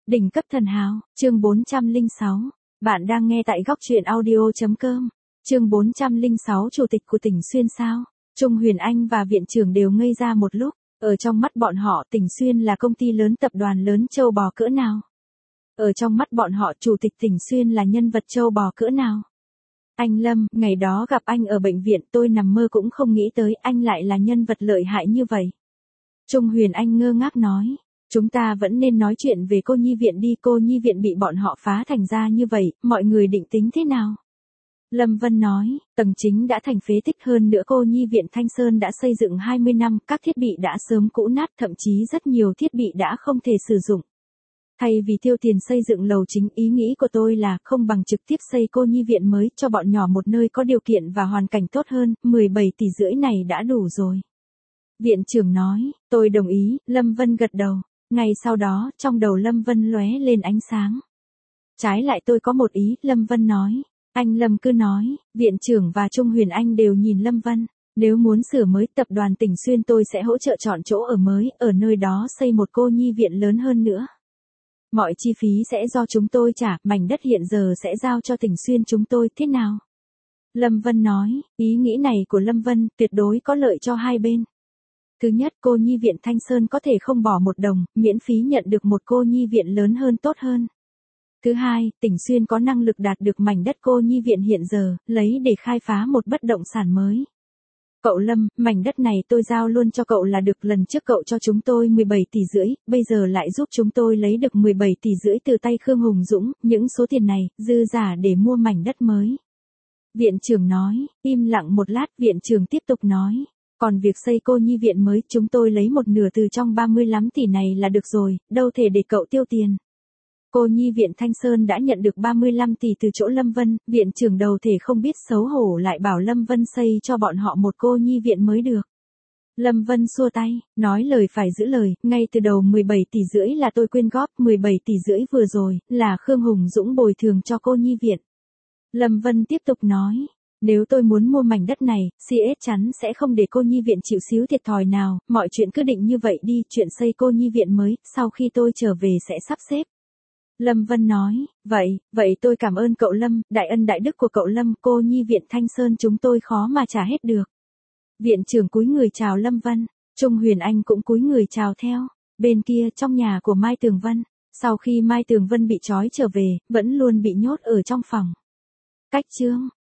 Đỉnh cấp thần hào, chương 406. Bạn đang nghe tại góc truyện audio.com. Chương 406 Chủ tịch của tỉnh Xuyên sao? Trung Huyền Anh và viện trưởng đều ngây ra một lúc. Ở trong mắt bọn họ, tỉnh Xuyên là công ty lớn, tập đoàn lớn châu bò cỡ nào? Ở trong mắt bọn họ, Chủ tịch tỉnh Xuyên là nhân vật châu bò cỡ nào? Anh Lâm, ngày đó gặp anh ở bệnh viện, tôi nằm mơ cũng không nghĩ tới anh lại là nhân vật lợi hại như vậy. Trung Huyền Anh ngơ ngác nói. Chúng ta vẫn nên nói chuyện về cô nhi viện đi, cô nhi viện bị bọn họ phá thành ra như vậy, mọi người định tính thế nào? Lâm Vân nói, tầng chính đã thành phế tích, hơn nữa cô nhi viện Thanh Sơn đã xây dựng 20 năm, các thiết bị đã sớm cũ nát, thậm chí rất nhiều thiết bị đã không thể sử dụng. Thay vì tiêu tiền xây dựng lầu chính, ý nghĩ của tôi là không bằng trực tiếp xây cô nhi viện mới cho bọn nhỏ một nơi có điều kiện và hoàn cảnh tốt hơn, 17,5 tỷ này đã đủ rồi. Viện trưởng nói, tôi đồng ý, Lâm Vân gật đầu. Ngay sau đó, trong đầu Lâm Vân lóe lên ánh sáng. Trái lại tôi có một ý, Lâm Vân nói. Anh Lâm cứ nói, viện trưởng và Trung Huyền Anh đều nhìn Lâm Vân. Nếu muốn sửa mới, tập đoàn tỉnh Xuyên tôi sẽ hỗ trợ chọn chỗ ở mới, ở nơi đó xây một cô nhi viện lớn hơn nữa. Mọi chi phí sẽ do chúng tôi trả, mảnh đất hiện giờ sẽ giao cho tỉnh Xuyên chúng tôi, thế nào? Lâm Vân nói, ý nghĩ này của Lâm Vân tuyệt đối có lợi cho hai bên. Thứ nhất, cô nhi viện Thanh Sơn có thể không bỏ một đồng, miễn phí nhận được một cô nhi viện lớn hơn, tốt hơn. Thứ hai, tỉnh Xuyên có năng lực đạt được mảnh đất cô nhi viện hiện giờ, lấy để khai phá một bất động sản mới. Cậu Lâm, mảnh đất này tôi giao luôn cho cậu là được, lần trước cậu cho chúng tôi 17,5 tỷ, bây giờ lại giúp chúng tôi lấy được 17,5 tỷ từ tay Khương Hùng Dũng, những số tiền này, dư giả để mua mảnh đất mới. Viện trưởng nói, im lặng một lát, viện trưởng tiếp tục nói. Còn việc xây cô nhi viện mới, chúng tôi lấy một nửa từ trong 35 tỷ này là được rồi, đâu thể để cậu tiêu tiền. Cô nhi viện Thanh Sơn đã nhận được 35 tỷ từ chỗ Lâm Vân, viện trưởng đầu thể không biết xấu hổ lại bảo Lâm Vân xây cho bọn họ một cô nhi viện mới được. Lâm Vân xua tay, nói lời phải giữ lời, ngay từ đầu 17,5 tỷ là tôi quyên góp, 17,5 tỷ vừa rồi, là Khương Hùng Dũng bồi thường cho cô nhi viện. Lâm Vân tiếp tục nói. Nếu tôi muốn mua mảnh đất này, CS chắn sẽ không để cô nhi viện chịu xíu thiệt thòi nào, mọi chuyện cứ định như vậy đi, chuyện xây cô nhi viện mới, sau khi tôi trở về sẽ sắp xếp. Lâm Vân nói, vậy tôi cảm ơn cậu Lâm, đại ân đại đức của cậu Lâm, cô nhi viện Thanh Sơn chúng tôi khó mà trả hết được. Viện trưởng cúi người chào Lâm Vân, Trung Huyền Anh cũng cúi người chào theo. Bên kia, trong nhà của Mai Tường Vân, sau khi Mai Tường Vân bị trói trở về, vẫn luôn bị nhốt ở trong phòng. Cách chương